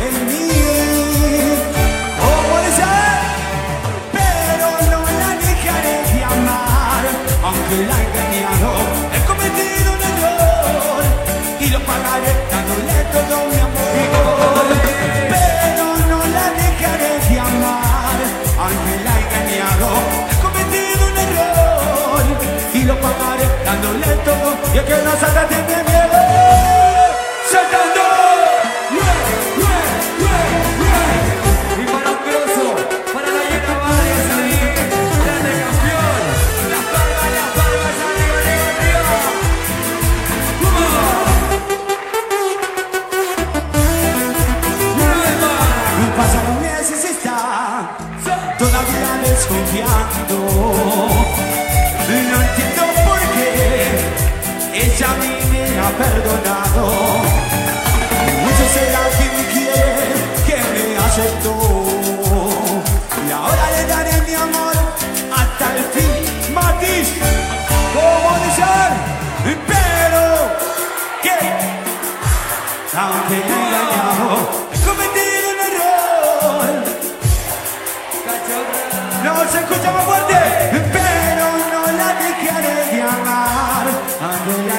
en mí. ¿Cómo dice? Pero no la dejaré de amar, aunque la he engañado. He cometido un error y lo pagaré dándole todo mi amor. Pero no la dejaré de amar, aunque la he engañado. He cometido un error y lo pagaré dándole todo. Y es que no salga tiene miedo. Saltando. Y para un grosso, para la llena Vargas ahí, grande campeón. Las palmas, arriba, arriba, arriba. Pasaron meses y está todavía desconfiando. No entiendo por qué ella a mí me ha perdonado. Mucho será que me quiere, que me aceptó. Y ahora le daré mi amor hasta el fin. Matiz, ¿cómo dicen? Pero que aunque me he engañado, he cometido un error. No se escucha más fuerte, pero no la dejaré de amar. Aunque la